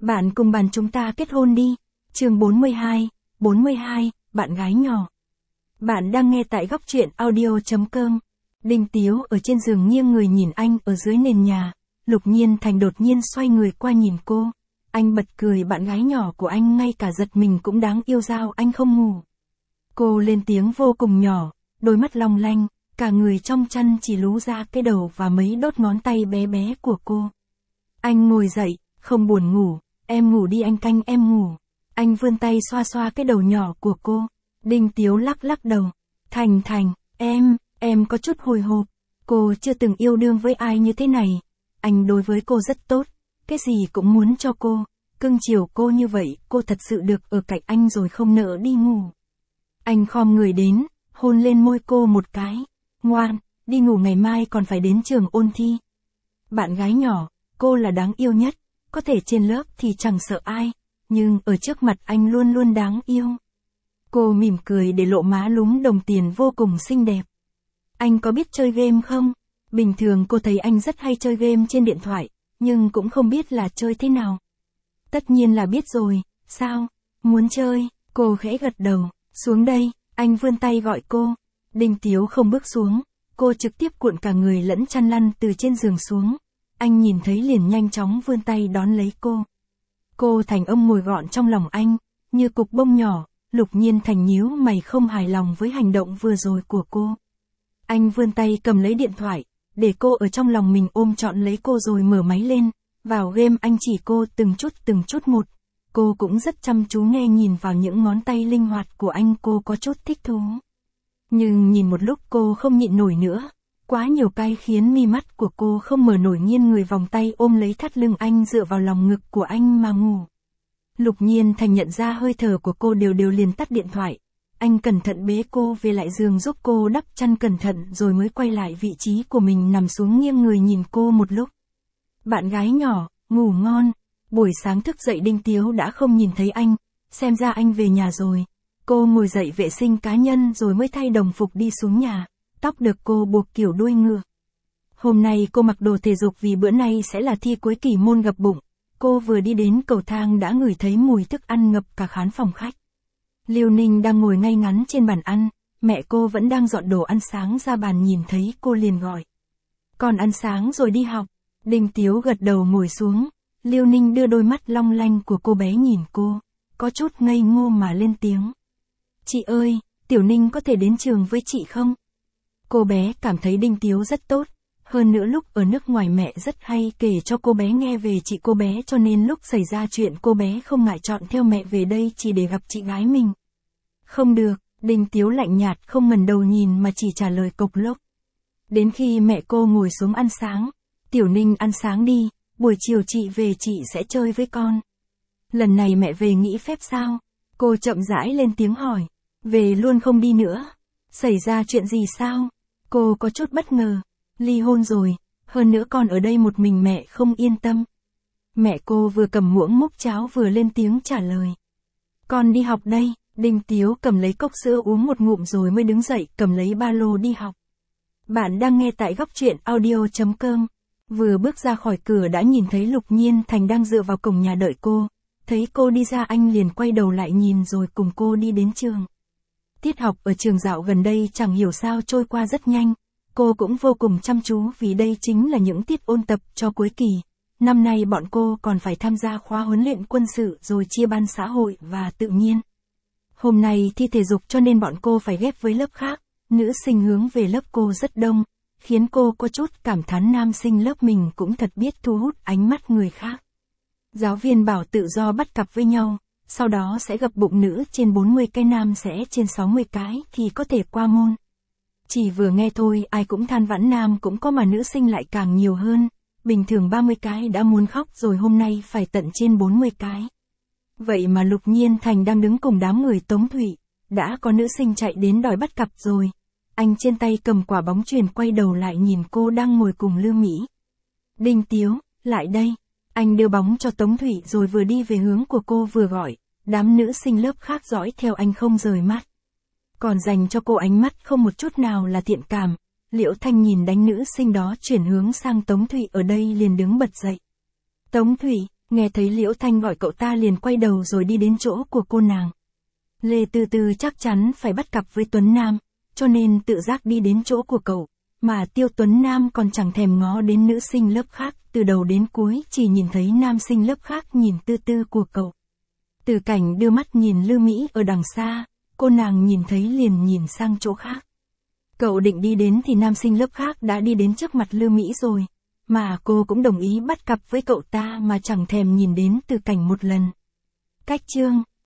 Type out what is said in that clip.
Bạn cùng bàn chúng ta kết hôn đi. Chương 42, bạn gái nhỏ. Bạn đang nghe tại góc truyện audio.com. Đinh Tiếu ở trên giường nghiêng người nhìn anh ở dưới nền nhà. Lục Nhiên Thành đột nhiên xoay người qua nhìn cô. Anh bật cười, bạn gái nhỏ của anh ngay cả giật mình cũng đáng yêu, sao anh không ngủ. Cô lên tiếng vô cùng nhỏ, đôi mắt long lanh, cả người trong chăn chỉ lú ra cái đầu và mấy đốt ngón tay bé bé của cô. Anh ngồi dậy, không buồn ngủ, em ngủ đi anh canh em ngủ. Anh vươn tay xoa xoa cái đầu nhỏ của cô. Đinh Tiếu lắc lắc đầu. Thành, em có chút hồi hộp. Cô chưa từng yêu đương với ai như thế này. Anh đối với cô rất tốt, cái gì cũng muốn cho cô, cưng chiều cô như vậy, cô thật sự được ở cạnh anh rồi không nỡ đi ngủ. Anh khom người đến, hôn lên môi cô một cái. Ngoan, đi ngủ, ngày mai còn phải đến trường ôn thi. Bạn gái nhỏ, cô là đáng yêu nhất, có thể trên lớp thì chẳng sợ ai, nhưng ở trước mặt anh luôn luôn đáng yêu. Cô mỉm cười để lộ má lúm đồng tiền vô cùng xinh đẹp. Anh có biết chơi game không? Bình thường cô thấy anh rất hay chơi game trên điện thoại, nhưng cũng không biết là chơi thế nào. Tất nhiên là biết rồi, sao? Muốn chơi? Cô khẽ gật đầu. Xuống đây, anh vươn tay gọi cô. Đinh Tiếu không bước xuống, cô trực tiếp cuộn cả người lẫn chăn lăn từ trên giường xuống. Anh nhìn thấy liền nhanh chóng vươn tay đón lấy cô. Cô thành ông ngồi gọn trong lòng anh, như cục bông nhỏ. Lục Nhiên Thành nhíu mày không hài lòng với hành động vừa rồi của cô. Anh vươn tay cầm lấy điện thoại, để cô ở trong lòng mình ôm trọn lấy cô rồi mở máy lên. Vào game anh chỉ cô từng chút một. Cô cũng rất chăm chú nghe, nhìn vào những ngón tay linh hoạt của anh, cô có chút thích thú. Nhưng nhìn một lúc cô không nhịn nổi nữa. Quá nhiều cay khiến mi mắt của cô không mở nổi, nghiêng người vòng tay ôm lấy thắt lưng anh, dựa vào lòng ngực của anh mà ngủ. Lục Nhiên Thành nhận ra hơi thở của cô đều liền tắt điện thoại. Anh cẩn thận bế cô về lại giường, giúp cô đắp chăn cẩn thận rồi mới quay lại vị trí của mình, nằm xuống nghiêng người nhìn cô một lúc. Bạn gái nhỏ, ngủ ngon. Buổi sáng thức dậy Đinh Tiếu đã không nhìn thấy anh, xem ra anh về nhà rồi. Cô ngồi dậy vệ sinh cá nhân rồi mới thay đồng phục đi xuống nhà, tóc được cô buộc kiểu đuôi ngựa. Hôm nay cô mặc đồ thể dục vì bữa nay sẽ là thi cuối kỳ môn gập bụng. Cô vừa đi đến cầu thang đã ngửi thấy mùi thức ăn ngập cả khán phòng khách. Liêu Ninh đang ngồi ngay ngắn trên bàn ăn, mẹ cô vẫn đang dọn đồ ăn sáng ra bàn, nhìn thấy cô liền gọi. Con ăn sáng rồi đi học. Đinh Tiếu gật đầu ngồi xuống. Liêu Ninh đưa đôi mắt long lanh của cô bé nhìn cô, có chút ngây ngô mà lên tiếng. Chị ơi, Tiểu Ninh có thể đến trường với chị không? Cô bé cảm thấy Đinh Tiếu rất tốt, hơn nữa lúc ở nước ngoài mẹ rất hay kể cho cô bé nghe về chị cô bé, cho nên lúc xảy ra chuyện cô bé không ngại chọn theo mẹ về đây chỉ để gặp chị gái mình. Không được, Đinh Tiếu lạnh nhạt không ngẩng đầu nhìn mà chỉ trả lời cộc lốc. Đến khi mẹ cô ngồi xuống ăn sáng, Tiểu Ninh ăn sáng đi, buổi chiều chị về chị sẽ chơi với con. Lần này mẹ về nghỉ phép sao? Cô chậm rãi lên tiếng hỏi. Về luôn không đi nữa. Xảy ra chuyện gì sao? Cô có chút bất ngờ. Ly hôn rồi, hơn nữa con ở đây một mình mẹ không yên tâm. Mẹ cô vừa cầm muỗng múc cháo vừa lên tiếng trả lời. Con đi học đây. Đinh Tiếu cầm lấy cốc sữa uống một ngụm rồi mới đứng dậy cầm lấy ba lô đi học. Bạn đang nghe tại góc truyện audio.com. Vừa bước ra khỏi cửa đã nhìn thấy Lục Nhiên Thành đang dựa vào cổng nhà đợi cô. Thấy cô đi ra anh liền quay đầu lại nhìn rồi cùng cô đi đến trường. Tiết học ở trường dạo gần đây chẳng hiểu sao trôi qua rất nhanh. Cô cũng vô cùng chăm chú vì đây chính là những tiết ôn tập cho cuối kỳ. Năm nay bọn cô còn phải tham gia khóa huấn luyện quân sự rồi chia ban xã hội và tự nhiên. Hôm nay thi thể dục cho nên bọn cô phải ghép với lớp khác. Nữ sinh hướng về lớp cô rất đông, khiến cô có chút cảm thán nam sinh lớp mình cũng thật biết thu hút ánh mắt người khác. Giáo viên bảo tự do bắt cặp với nhau, sau đó sẽ gập bụng nữ trên 40 cái, nam sẽ trên 60 cái thì có thể qua môn. Chỉ vừa nghe thôi ai cũng than vãn, nam cũng có mà nữ sinh lại càng nhiều hơn. Bình thường 30 cái đã muốn khóc rồi, hôm nay phải tận trên 40 cái. Vậy mà Lục Nhiên Thành đang đứng cùng đám người Tống Thủy, đã có nữ sinh chạy đến đòi bắt cặp rồi. Anh trên tay cầm quả bóng chuyền quay đầu lại nhìn cô đang ngồi cùng Lưu Mỹ. Đinh Tiếu, lại đây. Anh đưa bóng cho Tống Thủy rồi vừa đi về hướng của cô vừa gọi. Đám nữ sinh lớp khác dõi theo anh không rời mắt. Còn dành cho cô ánh mắt không một chút nào là thiện cảm. Liễu Thanh nhìn đánh nữ sinh đó chuyển hướng sang Tống Thủy ở đây liền đứng bật dậy. Tống Thủy, Nghe thấy Liễu Thanh gọi cậu ta liền quay đầu rồi đi đến chỗ của cô nàng. Lê Tư Tư chắc chắn phải bắt cặp với Tuấn Nam, cho nên tự giác đi đến chỗ của cậu, mà Tiêu Tuấn Nam còn chẳng thèm ngó đến nữ sinh lớp khác, từ đầu đến cuối chỉ nhìn thấy nam sinh lớp khác nhìn Tư Tư của cậu. Từ Cảnh đưa mắt nhìn Lư Mỹ ở đằng xa, cô nàng nhìn thấy liền nhìn sang chỗ khác. Cậu định đi đến thì nam sinh lớp khác đã đi đến trước mặt Lư Mỹ rồi, mà cô cũng đồng ý bắt cặp với cậu ta mà chẳng thèm nhìn đến Từ Cảnh một lần. Cách chương